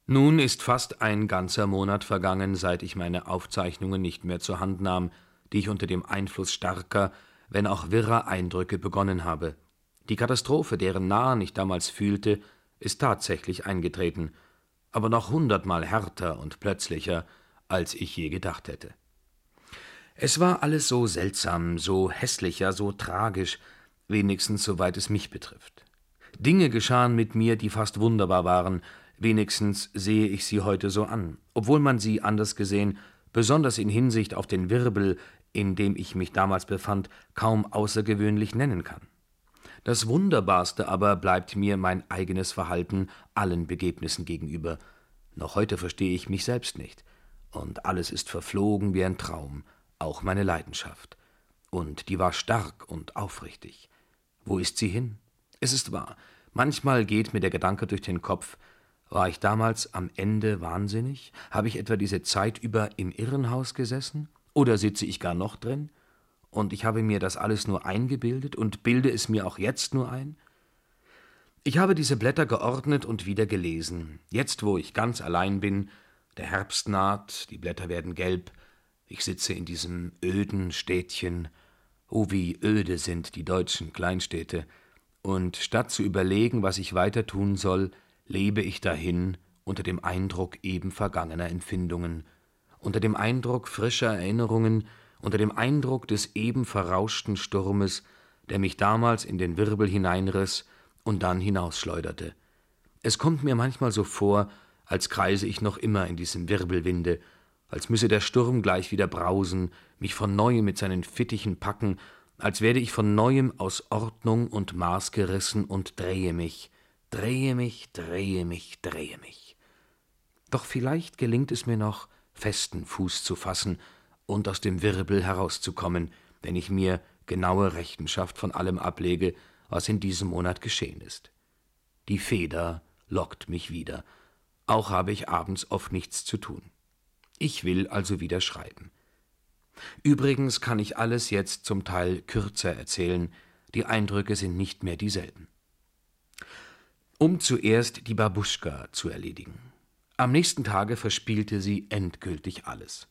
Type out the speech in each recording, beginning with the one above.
Nun ist fast ein ganzer Monat vergangen, seit ich meine Aufzeichnungen nicht mehr zur Hand nahm, die ich unter dem Einfluss starker, wenn auch wirrer Eindrücke begonnen habe. Die Katastrophe, deren Nahen ich damals fühlte, ist tatsächlich eingetreten, aber noch 100-mal härter und plötzlicher, als ich je gedacht hätte. Es war alles so seltsam, so hässlicher, so tragisch, wenigstens soweit es mich betrifft. Dinge geschahen mit mir, die fast wunderbar waren, wenigstens sehe ich sie heute so an, obwohl man sie, anders gesehen, besonders in Hinsicht auf den Wirbel, in dem ich mich damals befand, kaum außergewöhnlich nennen kann. Das Wunderbarste aber bleibt mir mein eigenes Verhalten allen Begebnissen gegenüber. Noch heute verstehe ich mich selbst nicht, und alles ist verflogen wie ein Traum, auch meine Leidenschaft. Und die war stark und aufrichtig. Wo ist sie hin? Es ist wahr, manchmal geht mir der Gedanke durch den Kopf, war ich damals am Ende wahnsinnig? Habe ich etwa diese Zeit über im Irrenhaus gesessen? Oder sitze ich gar noch drin? Und ich habe mir das alles nur eingebildet und bilde es mir auch jetzt nur ein? Ich habe diese Blätter geordnet und wieder gelesen. Jetzt, wo ich ganz allein bin, der Herbst naht, die Blätter werden gelb, ich sitze in diesem öden Städtchen. Oh, wie öde sind die deutschen Kleinstädte. Und statt zu überlegen, was ich weiter tun soll, lebe ich dahin unter dem Eindruck eben vergangener Empfindungen, unter dem Eindruck frischer Erinnerungen, unter dem Eindruck des eben verrauschten Sturmes, der mich damals in den Wirbel hineinriss und dann hinausschleuderte. Es kommt mir manchmal so vor, als kreise ich noch immer in diesem Wirbelwinde, als müsse der Sturm gleich wieder brausen, mich von neuem mit seinen Fittichen packen, als werde ich von neuem aus Ordnung und Maß gerissen und drehe mich. Doch vielleicht gelingt es mir noch, festen Fuß zu fassen und aus dem Wirbel herauszukommen, wenn ich mir genaue Rechenschaft von allem ablege, was in diesem Monat geschehen ist. Die Feder lockt mich wieder, auch habe ich abends oft nichts zu tun. Ich will also wieder schreiben. Übrigens kann ich alles jetzt zum Teil kürzer erzählen, die Eindrücke sind nicht mehr dieselben. Um zuerst die Babuschka zu erledigen. Am nächsten Tage verspielte sie endgültig alles.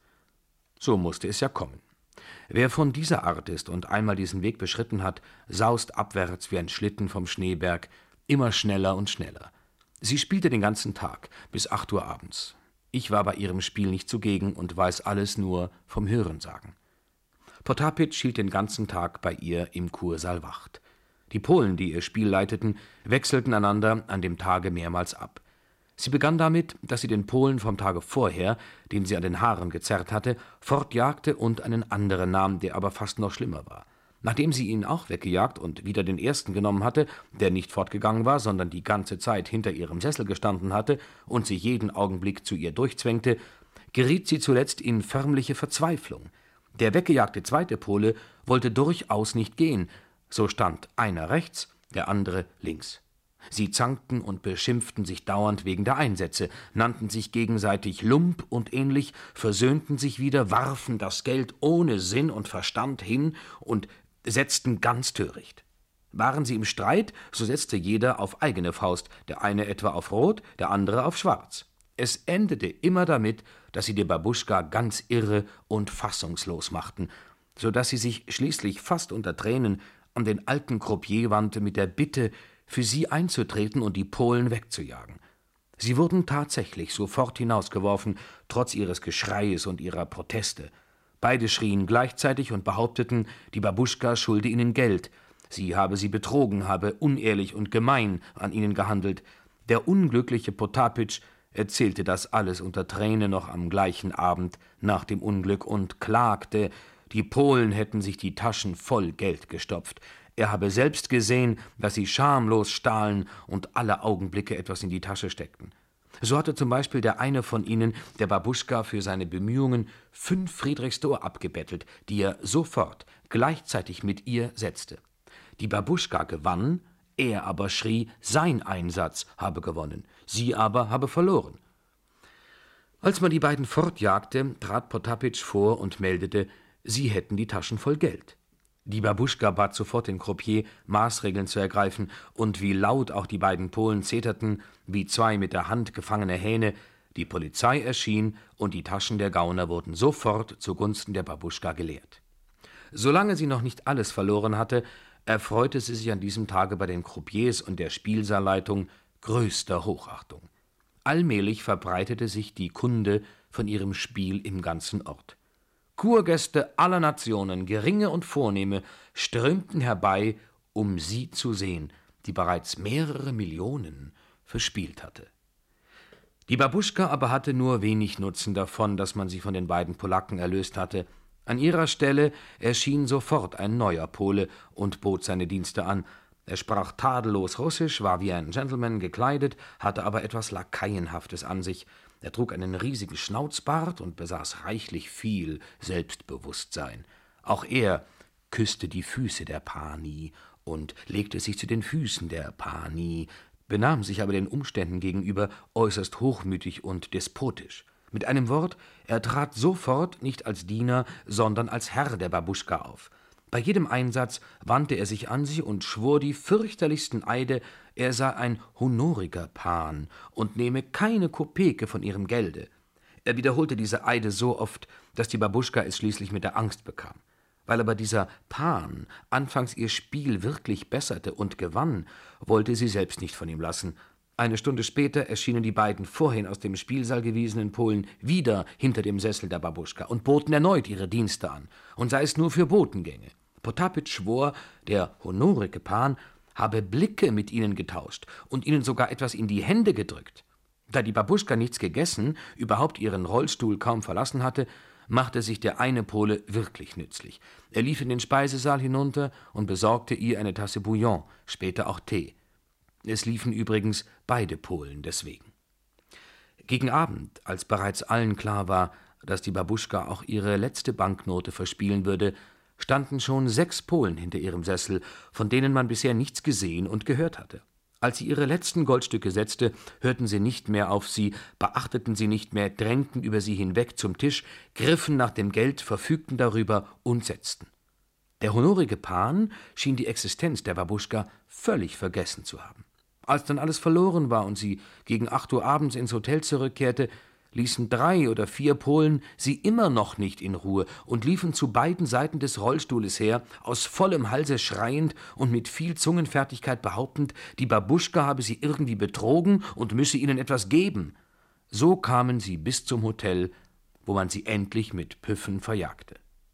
So musste es ja kommen. Wer von dieser Art ist und einmal diesen Weg beschritten hat, saust abwärts wie ein Schlitten vom Schneeberg, immer schneller und schneller. Sie spielte den ganzen Tag, bis 8 Uhr abends. Ich war bei ihrem Spiel nicht zugegen und weiß alles nur vom Hörensagen. Potapitsch hielt den ganzen Tag bei ihr im Kursaal Wacht. Die Polen, die ihr Spiel leiteten, wechselten einander an dem Tage mehrmals ab. Sie begann damit, dass sie den Polen vom Tage vorher, den sie an den Haaren gezerrt hatte, fortjagte und einen anderen nahm, der aber fast noch schlimmer war. Nachdem sie ihn auch weggejagt und wieder den ersten genommen hatte, der nicht fortgegangen war, sondern die ganze Zeit hinter ihrem Sessel gestanden hatte und sich jeden Augenblick zu ihr durchzwängte, geriet sie zuletzt in förmliche Verzweiflung. Der weggejagte zweite Pole wollte durchaus nicht gehen, so stand einer rechts, der andere links. Sie zankten und beschimpften sich dauernd wegen der Einsätze, nannten sich gegenseitig Lump und ähnlich, versöhnten sich wieder, warfen das Geld ohne Sinn und Verstand hin und setzten ganz töricht. Waren sie im Streit, so setzte jeder auf eigene Faust, der eine etwa auf Rot, der andere auf Schwarz. Es endete immer damit, dass sie die Babuschka ganz irre und fassungslos machten, so dass sie sich schließlich fast unter Tränen an den alten Croupier wandte mit der Bitte, für sie einzutreten und die Polen wegzujagen. Sie wurden tatsächlich sofort hinausgeworfen, trotz ihres Geschreies und ihrer Proteste. Beide schrien gleichzeitig und behaupteten, die Babuschka schulde ihnen Geld, sie habe sie betrogen, habe unehrlich und gemein an ihnen gehandelt. Der unglückliche Potapitsch erzählte das alles unter Tränen noch am gleichen Abend nach dem Unglück und klagte, die Polen hätten sich die Taschen voll Geld gestopft. Er habe selbst gesehen, dass sie schamlos stahlen und alle Augenblicke etwas in die Tasche steckten. So hatte zum Beispiel der eine von ihnen der Babuschka für seine Bemühungen 5 Friedrichsdor abgebettelt, die er sofort gleichzeitig mit ihr setzte. Die Babuschka gewann, er aber schrie, sein Einsatz habe gewonnen, sie aber habe verloren. Als man die beiden fortjagte, trat Potapitsch vor und meldete, sie hätten die Taschen voll Geld. Die Babuschka bat sofort den Croupier, Maßregeln zu ergreifen, und wie laut auch die beiden Polen zeterten, wie zwei mit der Hand gefangene Hähne, die Polizei erschien und die Taschen der Gauner wurden sofort zugunsten der Babuschka geleert. Solange sie noch nicht alles verloren hatte, erfreute sie sich an diesem Tage bei den Croupiers und der Spielsaalleitung größter Hochachtung. Allmählich verbreitete sich die Kunde von ihrem Spiel im ganzen Ort. Kurgäste aller Nationen, geringe und vornehme, strömten herbei, um sie zu sehen, die bereits mehrere Millionen verspielt hatte. Die Babuschka aber hatte nur wenig Nutzen davon, dass man sie von den beiden Polacken erlöst hatte. An ihrer Stelle erschien sofort ein neuer Pole und bot seine Dienste an. Er sprach tadellos Russisch, war wie ein Gentleman gekleidet, hatte aber etwas Lakaienhaftes an sich. Er trug einen riesigen Schnauzbart und besaß reichlich viel Selbstbewusstsein. Auch er küsste die Füße der Pani und legte sich zu den Füßen der Pani, benahm sich aber den Umständen gegenüber äußerst hochmütig und despotisch. Mit einem Wort, er trat sofort nicht als Diener, sondern als Herr der Babuschka auf. Bei jedem Einsatz wandte er sich an sie und schwor die fürchterlichsten Eide, er sei ein honoriger Pan und nehme keine Kopeke von ihrem Gelde. Er wiederholte diese Eide so oft, dass die Babuschka es schließlich mit der Angst bekam. Weil aber dieser Pan anfangs ihr Spiel wirklich besserte und gewann, wollte sie selbst nicht von ihm lassen. Eine Stunde später erschienen die beiden vorhin aus dem Spielsaal gewiesenen Polen wieder hinter dem Sessel der Babuschka und boten erneut ihre Dienste an, und sei es nur für Botengänge. Potapitsch schwor, der honorige Pan habe Blicke mit ihnen getauscht und ihnen sogar etwas in die Hände gedrückt. Da die Babuschka nichts gegessen, überhaupt ihren Rollstuhl kaum verlassen hatte, machte sich der eine Pole wirklich nützlich. Er lief in den Speisesaal hinunter und besorgte ihr eine Tasse Bouillon, später auch Tee. Es liefen übrigens beide Polen deswegen. Gegen Abend, als bereits allen klar war, dass die Babuschka auch ihre letzte Banknote verspielen würde, standen schon 6 Polen hinter ihrem Sessel, von denen man bisher nichts gesehen und gehört hatte. Als sie ihre letzten Goldstücke setzte, hörten sie nicht mehr auf sie, beachteten sie nicht mehr, drängten über sie hinweg zum Tisch, griffen nach dem Geld, verfügten darüber und setzten. Der honorige Pan schien die Existenz der Babuschka völlig vergessen zu haben. Als dann alles verloren war und sie gegen 8 Uhr abends ins Hotel zurückkehrte, ließen 3 oder 4 Polen sie immer noch nicht in Ruhe und liefen zu beiden Seiten des Rollstuhles her, aus vollem Halse schreiend und mit viel Zungenfertigkeit behauptend, die Babuschka habe sie irgendwie betrogen und müsse ihnen etwas geben. So kamen sie bis zum Hotel, wo man sie endlich mit Püffen verjagte.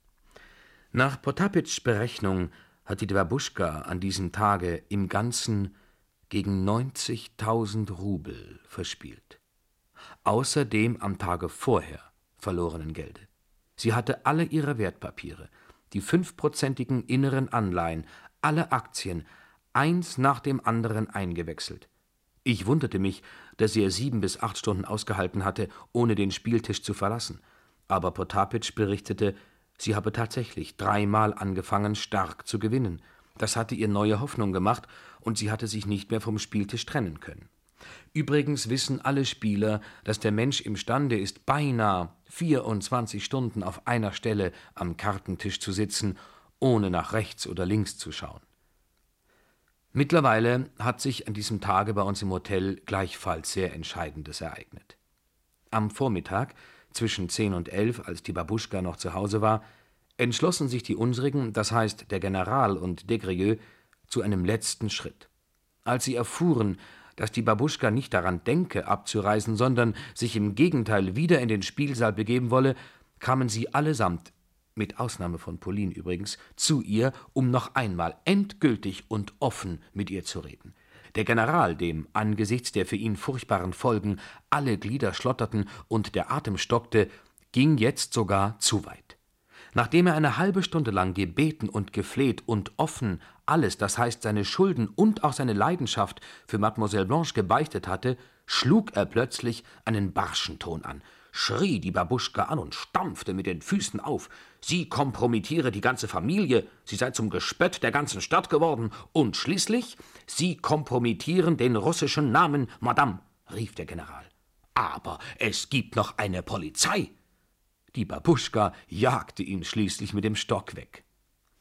Nach Potapitschs Berechnung hatte die Babuschka an diesem Tage im Ganzen gegen 90.000 Rubel verspielt. Außer dem am Tage vorher verlorenen Gelde. Sie hatte alle ihre Wertpapiere, die 5%igen inneren Anleihen, alle Aktien, eins nach dem anderen eingewechselt. Ich wunderte mich, dass sie 7 bis 8 Stunden ausgehalten hatte, ohne den Spieltisch zu verlassen. Aber Potapitsch berichtete, sie habe tatsächlich 3-mal angefangen, stark zu gewinnen. Das hatte ihr neue Hoffnung gemacht, und sie hatte sich nicht mehr vom Spieltisch trennen können. Übrigens wissen alle Spieler, dass der Mensch imstande ist, beinahe 24 Stunden auf einer Stelle am Kartentisch zu sitzen, ohne nach rechts oder links zu schauen. Mittlerweile hat sich an diesem Tage bei uns im Hotel gleichfalls sehr Entscheidendes ereignet. Am Vormittag, zwischen 10 und 11, als die Babuschka noch zu Hause war, entschlossen sich die unsrigen, das heißt der General und Desgrieux, zu einem letzten Schritt. Als sie erfuhren, dass die Babuschka nicht daran denke, abzureisen, sondern sich im Gegenteil wieder in den Spielsaal begeben wolle, kamen sie allesamt, mit Ausnahme von Pauline übrigens, zu ihr, um noch einmal endgültig und offen mit ihr zu reden. Der General, dem angesichts der für ihn furchtbaren Folgen alle Glieder schlotterten und der Atem stockte, ging jetzt sogar zu weit. Nachdem er eine halbe Stunde lang gebeten und gefleht und offen alles, das heißt seine Schulden und auch seine Leidenschaft für Mademoiselle Blanche gebeichtet hatte, schlug er plötzlich einen barschen Ton an, schrie die Babuschka an und stampfte mit den Füßen auf. Sie kompromittiere die ganze Familie, sie sei zum Gespött der ganzen Stadt geworden und schließlich, sie kompromittieren den russischen Namen, Madame, rief der General. Aber es gibt noch eine Polizei. Die Babuschka jagte ihn schließlich mit dem Stock weg.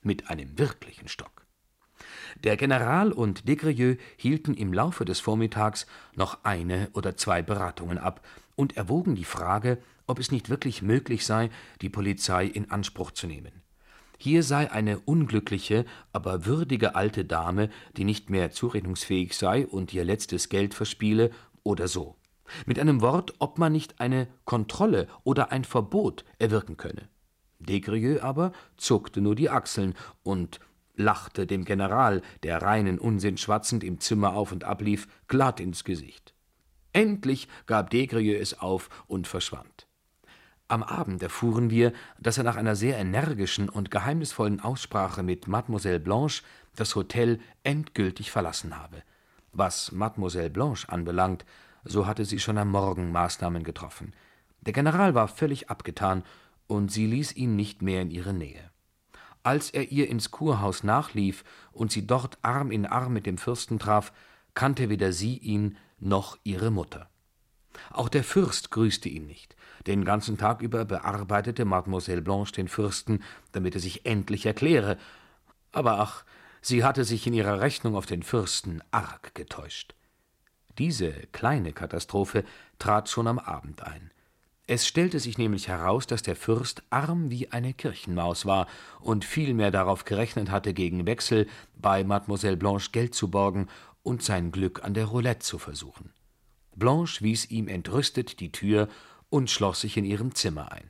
mit einem wirklichen Stock. Der General und Desgrieux hielten im Laufe des Vormittags noch 1 oder 2 Beratungen ab und erwogen die Frage, ob es nicht wirklich möglich sei, die Polizei in Anspruch zu nehmen. Hier sei eine unglückliche, aber würdige alte Dame, die nicht mehr zurechnungsfähig sei und ihr letztes Geld verspiele, oder so. Mit einem Wort, ob man nicht eine Kontrolle oder ein Verbot erwirken könne. Desgrieux aber zuckte nur die Achseln und lachte dem General, der reinen Unsinn schwatzend im Zimmer auf und ablief, glatt ins Gesicht. Endlich gab Desgrieux es auf und verschwand. Am Abend erfuhren wir, dass er nach einer sehr energischen und geheimnisvollen Aussprache mit Mademoiselle Blanche das Hotel endgültig verlassen habe. Was Mademoiselle Blanche anbelangt, so hatte sie schon am Morgen Maßnahmen getroffen. Der General war völlig abgetan, und sie ließ ihn nicht mehr in ihre Nähe. Als er ihr ins Kurhaus nachlief und sie dort Arm in Arm mit dem Fürsten traf, kannte weder sie ihn noch ihre Mutter. Auch der Fürst grüßte ihn nicht. Den ganzen Tag über bearbeitete Mademoiselle Blanche den Fürsten, damit er sich endlich erkläre. Aber ach, sie hatte sich in ihrer Rechnung auf den Fürsten arg getäuscht. Diese kleine Katastrophe trat schon am Abend ein. Es stellte sich nämlich heraus, dass der Fürst arm wie eine Kirchenmaus war und vielmehr darauf gerechnet hatte, gegen Wechsel bei Mademoiselle Blanche Geld zu borgen und sein Glück an der Roulette zu versuchen. Blanche wies ihm entrüstet die Tür und schloss sich in ihrem Zimmer ein.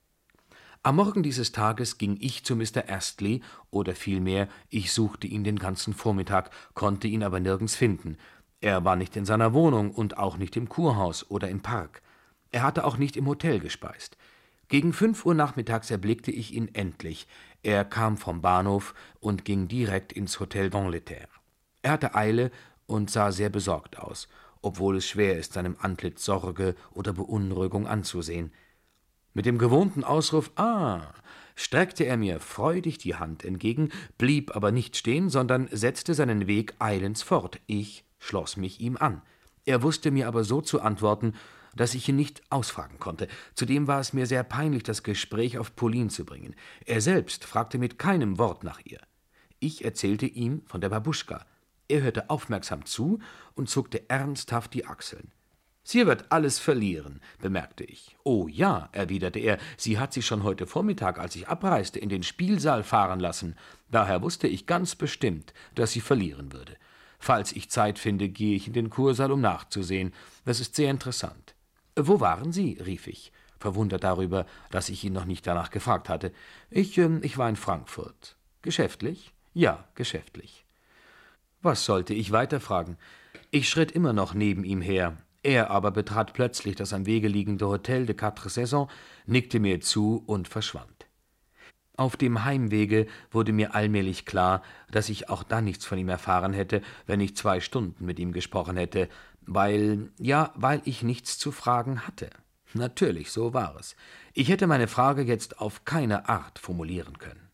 Am Morgen dieses Tages ging ich zu Mr. Astley, oder vielmehr, ich suchte ihn den ganzen Vormittag, konnte ihn aber nirgends finden. Er war nicht in seiner Wohnung und auch nicht im Kurhaus oder im Park. Er hatte auch nicht im Hotel gespeist. Gegen 5 Uhr nachmittags erblickte ich ihn endlich. Er kam vom Bahnhof und ging direkt ins Hotel d'Angleterre. Er hatte Eile und sah sehr besorgt aus, obwohl es schwer ist, seinem Antlitz Sorge oder Beunruhigung anzusehen. Mit dem gewohnten Ausruf »Ah!« streckte er mir freudig die Hand entgegen, blieb aber nicht stehen, sondern setzte seinen Weg eilends fort. Ich schloss mich ihm an. Er wusste mir aber so zu antworten, dass ich ihn nicht ausfragen konnte. Zudem war es mir sehr peinlich, das Gespräch auf Pauline zu bringen. Er selbst fragte mit keinem Wort nach ihr. Ich erzählte ihm von der Babuschka. Er hörte aufmerksam zu und zuckte ernsthaft die Achseln. »Sie wird alles verlieren«, bemerkte ich. »Oh ja«, erwiderte er, »sie hat sich schon heute Vormittag, als ich abreiste, in den Spielsaal fahren lassen. Daher wusste ich ganz bestimmt, dass sie verlieren würde. Falls ich Zeit finde, gehe ich in den Kursaal, um nachzusehen. Das ist sehr interessant.« »Wo waren Sie?« rief ich, verwundert darüber, dass ich ihn noch nicht danach gefragt hatte. Ich war in Frankfurt.« »Geschäftlich?« »Ja, geschäftlich.« Was sollte ich weiterfragen? Ich schritt immer noch neben ihm her. Er aber betrat plötzlich das am Wege liegende Hotel de Quatre Saisons, nickte mir zu und verschwand. Auf dem Heimwege wurde mir allmählich klar, dass ich auch dann nichts von ihm erfahren hätte, wenn ich 2 Stunden mit ihm gesprochen hätte, weil ich nichts zu fragen hatte. Natürlich, so war es. Ich hätte meine Frage jetzt auf keine Art formulieren können.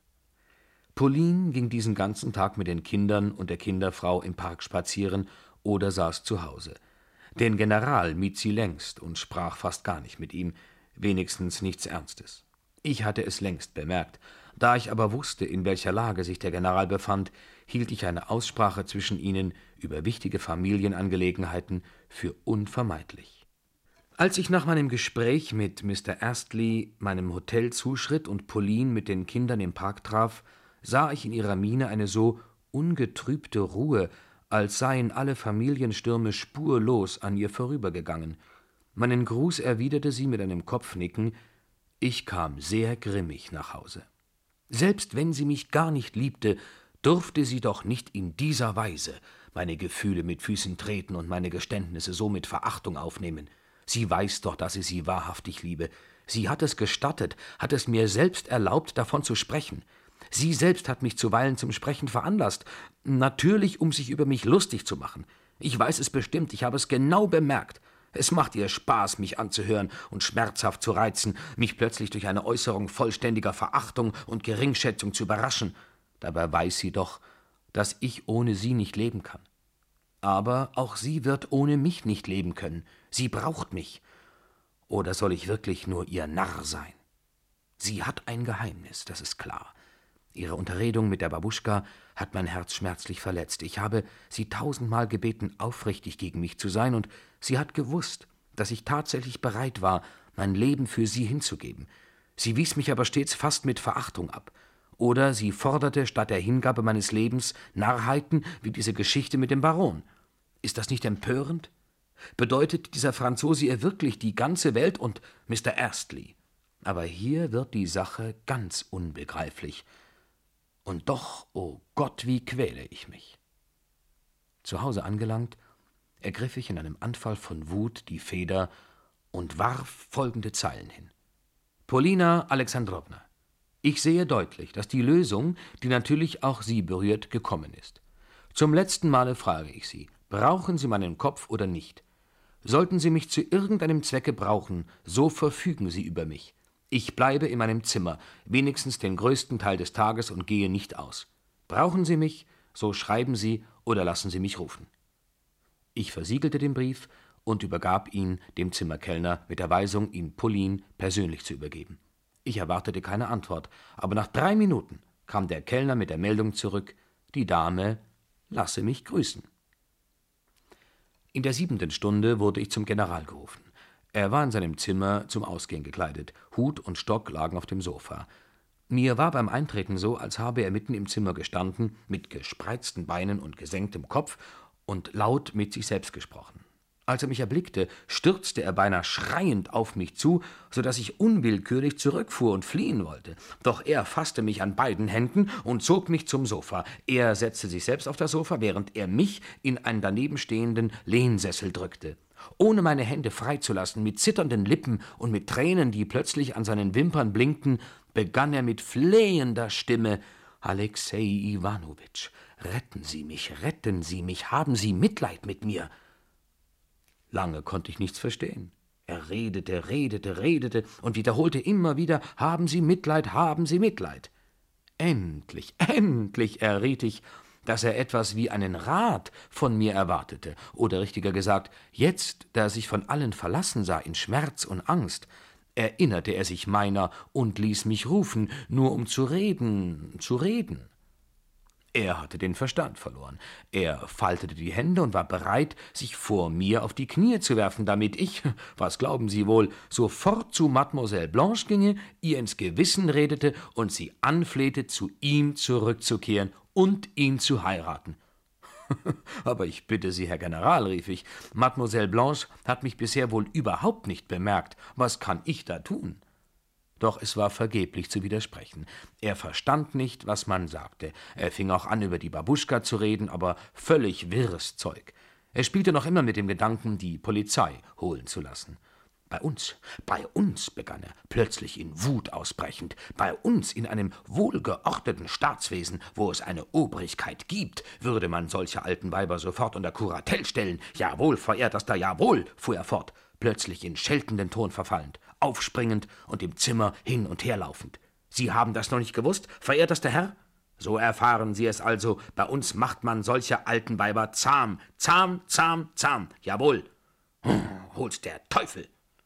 Pauline ging diesen ganzen Tag mit den Kindern und der Kinderfrau im Park spazieren oder saß zu Hause. Den General mied sie längst und sprach fast gar nicht mit ihm, wenigstens nichts Ernstes. Ich hatte es längst bemerkt. Da ich aber wusste, in welcher Lage sich der General befand, hielt ich eine Aussprache zwischen ihnen über wichtige Familienangelegenheiten für unvermeidlich. Als ich nach meinem Gespräch mit Mr. Astley meinem Hotel zuschritt und Pauline mit den Kindern im Park traf, sah ich in ihrer Miene eine so ungetrübte Ruhe, als seien alle Familienstürme spurlos an ihr vorübergegangen. Meinen Gruß erwiderte sie mit einem Kopfnicken. Ich kam sehr grimmig nach Hause. Selbst wenn sie mich gar nicht liebte, durfte sie doch nicht in dieser Weise meine Gefühle mit Füßen treten und meine Geständnisse so mit Verachtung aufnehmen. Sie weiß doch, dass ich sie wahrhaftig liebe. Sie hat es gestattet, hat es mir selbst erlaubt, davon zu sprechen. Sie selbst hat mich zuweilen zum Sprechen veranlasst, natürlich, um sich über mich lustig zu machen. Ich weiß es bestimmt, ich habe es genau bemerkt. Es macht ihr Spaß, mich anzuhören und schmerzhaft zu reizen, mich plötzlich durch eine Äußerung vollständiger Verachtung und Geringschätzung zu überraschen. Dabei weiß sie doch, dass ich ohne sie nicht leben kann. Aber auch sie wird ohne mich nicht leben können. Sie braucht mich. Oder soll ich wirklich nur ihr Narr sein? Sie hat ein Geheimnis, das ist klar. Ihre Unterredung mit der Babuschka hat mein Herz schmerzlich verletzt. Ich habe sie 1000-mal gebeten, aufrichtig gegen mich zu sein, und sie hat gewusst, dass ich tatsächlich bereit war, mein Leben für sie hinzugeben. Sie wies mich aber stets fast mit Verachtung ab. Oder sie forderte statt der Hingabe meines Lebens Narrheiten wie diese Geschichte mit dem Baron. Ist das nicht empörend? Bedeutet dieser Franzose ihr wirklich die ganze Welt und Mr. Astley? Aber hier wird die Sache ganz unbegreiflich. Und doch, oh Gott, wie quäle ich mich. Zu Hause angelangt, ergriff ich in einem Anfall von Wut die Feder und warf folgende Zeilen hin. Polina Alexandrowna, ich sehe deutlich, dass die Lösung, die natürlich auch Sie berührt, gekommen ist. Zum letzten Male frage ich Sie, brauchen Sie meinen Kopf oder nicht? Sollten Sie mich zu irgendeinem Zwecke brauchen, so verfügen Sie über mich. Ich bleibe in meinem Zimmer, wenigstens den größten Teil des Tages, und gehe nicht aus. Brauchen Sie mich, so schreiben Sie oder lassen Sie mich rufen. Ich versiegelte den Brief und übergab ihn dem Zimmerkellner mit der Weisung, ihn Pauline persönlich zu übergeben. Ich erwartete keine Antwort, aber nach 3 Minuten kam der Kellner mit der Meldung zurück, die Dame lasse mich grüßen. In der 7. Stunde wurde ich zum General gerufen. Er war in seinem Zimmer zum Ausgehen gekleidet. Hut und Stock lagen auf dem Sofa. Mir war beim Eintreten so, als habe er mitten im Zimmer gestanden, mit gespreizten Beinen und gesenktem Kopf, und laut mit sich selbst gesprochen. Als er mich erblickte, stürzte er beinahe schreiend auf mich zu, so dass ich unwillkürlich zurückfuhr und fliehen wollte. Doch er fasste mich an beiden Händen und zog mich zum Sofa. Er setzte sich selbst auf das Sofa, während er mich in einen danebenstehenden Lehnsessel drückte. Ohne meine Hände freizulassen, mit zitternden Lippen und mit Tränen, die plötzlich an seinen Wimpern blinkten, begann er mit flehender Stimme: »Alexei Iwanowitsch, retten Sie mich, haben Sie Mitleid mit mir!« Lange konnte ich nichts verstehen. Er redete und wiederholte immer wieder: »Haben Sie Mitleid, haben Sie Mitleid!« Endlich erriet ich, dass er etwas wie einen Rat von mir erwartete, oder richtiger gesagt, jetzt, da er sich von allen verlassen sah in Schmerz und Angst, erinnerte er sich meiner und ließ mich rufen, nur um zu reden. Er hatte den Verstand verloren. Er faltete die Hände und war bereit, sich vor mir auf die Knie zu werfen, damit ich, was glauben Sie wohl, sofort zu Mademoiselle Blanche ginge, ihr ins Gewissen redete und sie anflehte, zu ihm zurückzukehren und ihn zu heiraten. »Aber ich bitte Sie, Herr General«, rief ich, »Mademoiselle Blanche hat mich bisher wohl überhaupt nicht bemerkt. Was kann ich da tun?« Doch es war vergeblich zu widersprechen. Er verstand nicht, was man sagte. Er fing auch an, über die Babuschka zu reden, aber völlig wirres Zeug. Er spielte noch immer mit dem Gedanken, die Polizei holen zu lassen. Bei uns, begann er, plötzlich in Wut ausbrechend, bei uns in einem wohlgeordneten Staatswesen, wo es eine Obrigkeit gibt, würde man solche alten Weiber sofort unter Kuratel stellen. Jawohl, verehrtester, jawohl, fuhr er fort, plötzlich in scheltenden Ton verfallend, aufspringend und im Zimmer hin und her laufend. Sie haben das noch nicht gewusst, verehrtester Herr? So erfahren Sie es also, bei uns macht man solche alten Weiber zahm, jawohl. Hol's der Teufel!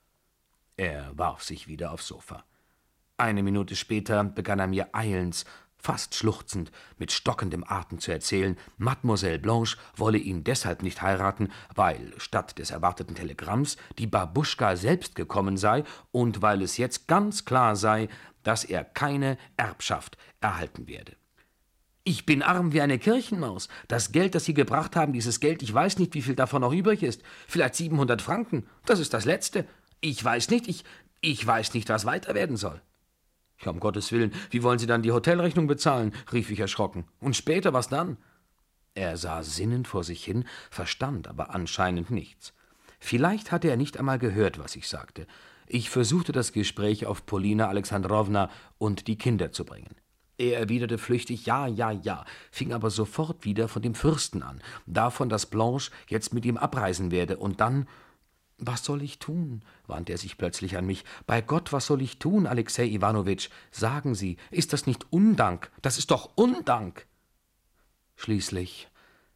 Er warf sich wieder aufs Sofa. 1 Minute später begann er mir eilends, fast schluchzend, mit stockendem Atem zu erzählen, Mademoiselle Blanche wolle ihn deshalb nicht heiraten, weil statt des erwarteten Telegramms die Babuschka selbst gekommen sei und weil es jetzt ganz klar sei, dass er keine Erbschaft erhalten werde. »Ich bin arm wie eine Kirchenmaus. Das Geld, das Sie gebracht haben, dieses Geld, ich weiß nicht, wie viel davon noch übrig ist. Vielleicht 700 Franken. Das ist das Letzte. Ich weiß nicht, was weiter werden soll.« »Ja, um Gottes Willen, wie wollen Sie dann die Hotelrechnung bezahlen?« rief ich erschrocken. »Und später, was dann?« Er sah sinnend vor sich hin, verstand aber anscheinend nichts. Vielleicht hatte er nicht einmal gehört, was ich sagte. Ich versuchte, das Gespräch auf Polina Alexandrowna und die Kinder zu bringen. Er erwiderte flüchtig ja, fing aber sofort wieder von dem Fürsten an, davon, dass Blanche jetzt mit ihm abreisen werde, und dann: »Was soll ich tun?« wandte er sich plötzlich an mich. »Bei Gott, was soll ich tun, Alexei Iwanowitsch? Sagen Sie, ist das nicht Undank? Das ist doch Undank!« Schließlich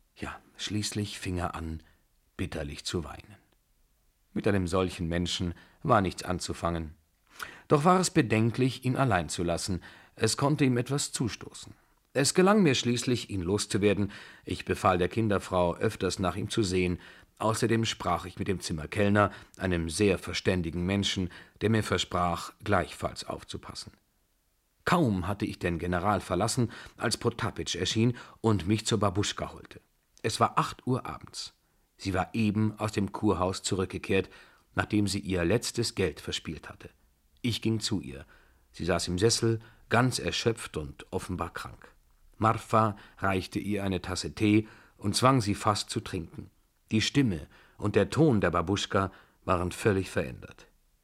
fing er an, bitterlich zu weinen. Mit einem solchen Menschen war nichts anzufangen. Doch war es bedenklich, ihn allein zu lassen. Es konnte ihm etwas zustoßen. Es gelang mir schließlich, ihn loszuwerden. Ich befahl der Kinderfrau, öfters nach ihm zu sehen. Außerdem sprach ich mit dem Zimmerkellner, einem sehr verständigen Menschen, der mir versprach, gleichfalls aufzupassen. Kaum hatte ich den General verlassen, als Potapitsch erschien und mich zur Babuschka holte. Es war 8 Uhr abends. Sie war eben aus dem Kurhaus zurückgekehrt, nachdem sie ihr letztes Geld verspielt hatte. Ich ging zu ihr. Sie saß im Sessel, ganz erschöpft und offenbar krank. Marfa reichte ihr eine Tasse Tee und zwang sie fast zu trinken. Die Stimme und der Ton der Babuschka waren völlig verändert.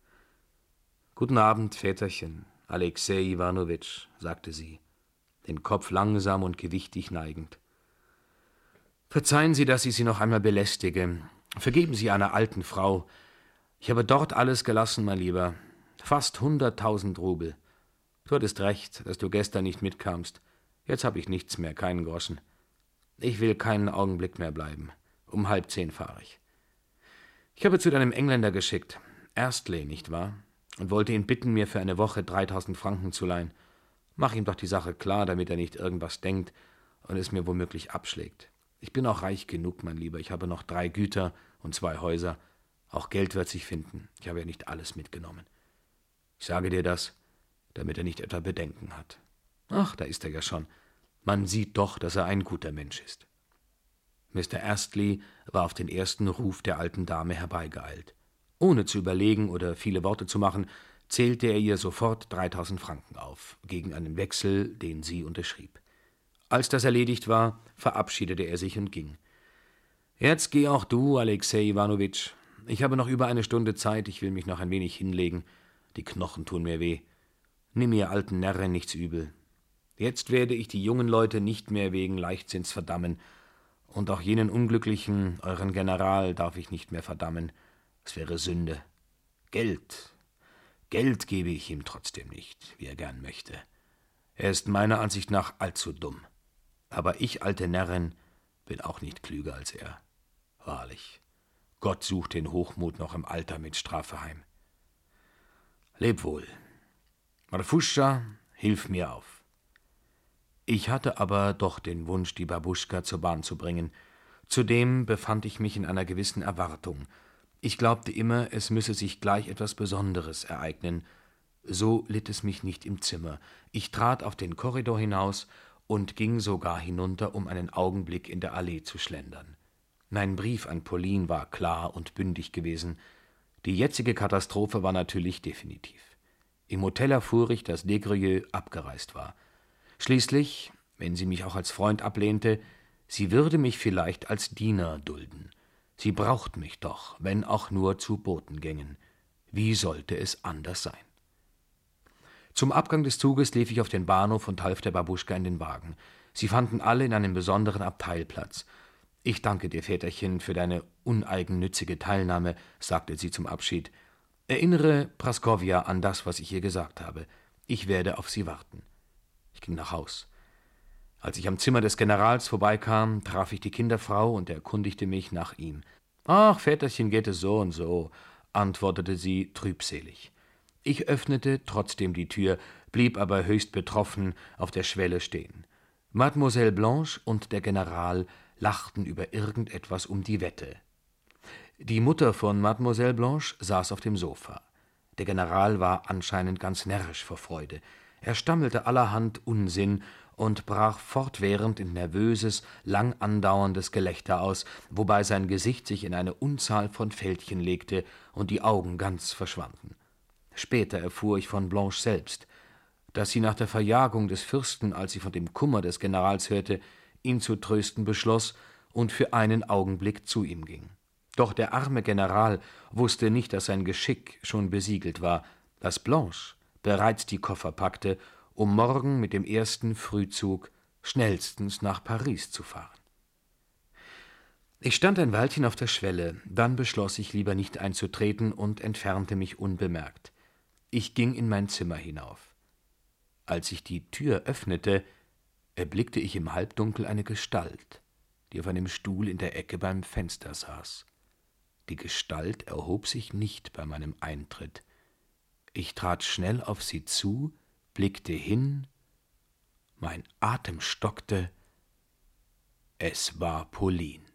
»Guten Abend, Väterchen, Alexei Iwanowitsch«, sagte sie, den Kopf langsam und gewichtig neigend. »Verzeihen Sie, dass ich Sie noch einmal belästige. Vergeben Sie einer alten Frau. Ich habe dort alles gelassen, mein Lieber. Fast 100.000 Rubel. Du hattest recht, dass du gestern nicht mitkamst. Jetzt habe ich nichts mehr, keinen Groschen. Ich will keinen Augenblick mehr bleiben. Um 9:30 fahre ich. Ich habe zu deinem Engländer geschickt, Erstley, nicht wahr? Und wollte ihn bitten, mir für eine Woche 3.000 Franken zu leihen. Mach ihm doch die Sache klar, damit er nicht irgendwas denkt und es mir womöglich abschlägt. Ich bin auch reich genug, mein Lieber. Ich habe noch 3 Güter und 2 Häuser. Auch Geld wird sich finden. Ich habe ja nicht alles mitgenommen. Ich sage dir das, damit er nicht etwa Bedenken hat. Ach, da ist er ja schon. Man sieht doch, dass er ein guter Mensch ist.« Mr. Astley war auf den ersten Ruf der alten Dame herbeigeeilt. Ohne zu überlegen oder viele Worte zu machen, zählte er ihr sofort 3.000 Franken auf, gegen einen Wechsel, den sie unterschrieb. Als das erledigt war, verabschiedete er sich und ging. »Jetzt geh auch du, Alexei Iwanowitsch. Ich habe noch über eine Stunde Zeit, ich will mich noch ein wenig hinlegen. Die Knochen tun mir weh. Nimm ihr alten Närrin nichts übel. Jetzt werde ich die jungen Leute nicht mehr wegen Leichtsinns verdammen. Und auch jenen Unglücklichen, euren General, darf ich nicht mehr verdammen. Es wäre Sünde. Geld gebe ich ihm trotzdem nicht, wie er gern möchte. Er ist meiner Ansicht nach allzu dumm. Aber ich, alte Närrin, bin auch nicht klüger als er. Wahrlich, Gott sucht den Hochmut noch im Alter mit Strafe heim. Leb wohl. Marfuscha, hilf mir auf.« Ich hatte aber doch den Wunsch, die Babuschka zur Bahn zu bringen. Zudem befand ich mich in einer gewissen Erwartung. Ich glaubte immer, es müsse sich gleich etwas Besonderes ereignen. So litt es mich nicht im Zimmer. Ich trat auf den Korridor hinaus und ging sogar hinunter, um einen Augenblick in der Allee zu schlendern. Mein Brief an Pauline war klar und bündig gewesen. Die jetzige Katastrophe war natürlich definitiv. Im Hotel erfuhr ich, dass Desgrieux abgereist war. Schließlich, wenn sie mich auch als Freund ablehnte, sie würde mich vielleicht als Diener dulden. Sie braucht mich doch, wenn auch nur zu Botengängen. Wie sollte es anders sein? Zum Abgang des Zuges lief ich auf den Bahnhof und half der Babuschka in den Wagen. Sie fanden alle in einem besonderen Abteil Platz. »Ich danke dir, Väterchen, für deine uneigennützige Teilnahme«, sagte sie zum Abschied. »Erinnere Praskowja an das, was ich ihr gesagt habe. Ich werde auf sie warten.« Ich ging nach Haus. Als ich am Zimmer des Generals vorbeikam, traf ich die Kinderfrau und erkundigte mich nach ihm. »Ach, Väterchen, geht es so und so«, antwortete sie trübselig. Ich öffnete trotzdem die Tür, blieb aber höchst betroffen auf der Schwelle stehen. Mademoiselle Blanche und der General lachten über irgendetwas um die Wette. Die Mutter von Mademoiselle Blanche saß auf dem Sofa. Der General war anscheinend ganz närrisch vor Freude. Er stammelte allerhand Unsinn und brach fortwährend in nervöses, lang andauerndes Gelächter aus, wobei sein Gesicht sich in eine Unzahl von Fältchen legte und die Augen ganz verschwanden. Später erfuhr ich von Blanche selbst, dass sie nach der Verjagung des Fürsten, als sie von dem Kummer des Generals hörte, ihn zu trösten beschloss und für einen Augenblick zu ihm ging. Doch der arme General wusste nicht, dass sein Geschick schon besiegelt war, dass Blanche bereits die Koffer packte, um morgen mit dem ersten Frühzug schnellstens nach Paris zu fahren. Ich stand ein Weilchen auf der Schwelle, dann beschloss ich, lieber nicht einzutreten und entfernte mich unbemerkt. Ich ging in mein Zimmer hinauf. Als ich die Tür öffnete, erblickte ich im Halbdunkel eine Gestalt, die auf einem Stuhl in der Ecke beim Fenster saß. Die Gestalt erhob sich nicht bei meinem Eintritt. Ich trat schnell auf sie zu, blickte hin Mein Atem stockte. Es war Pauline.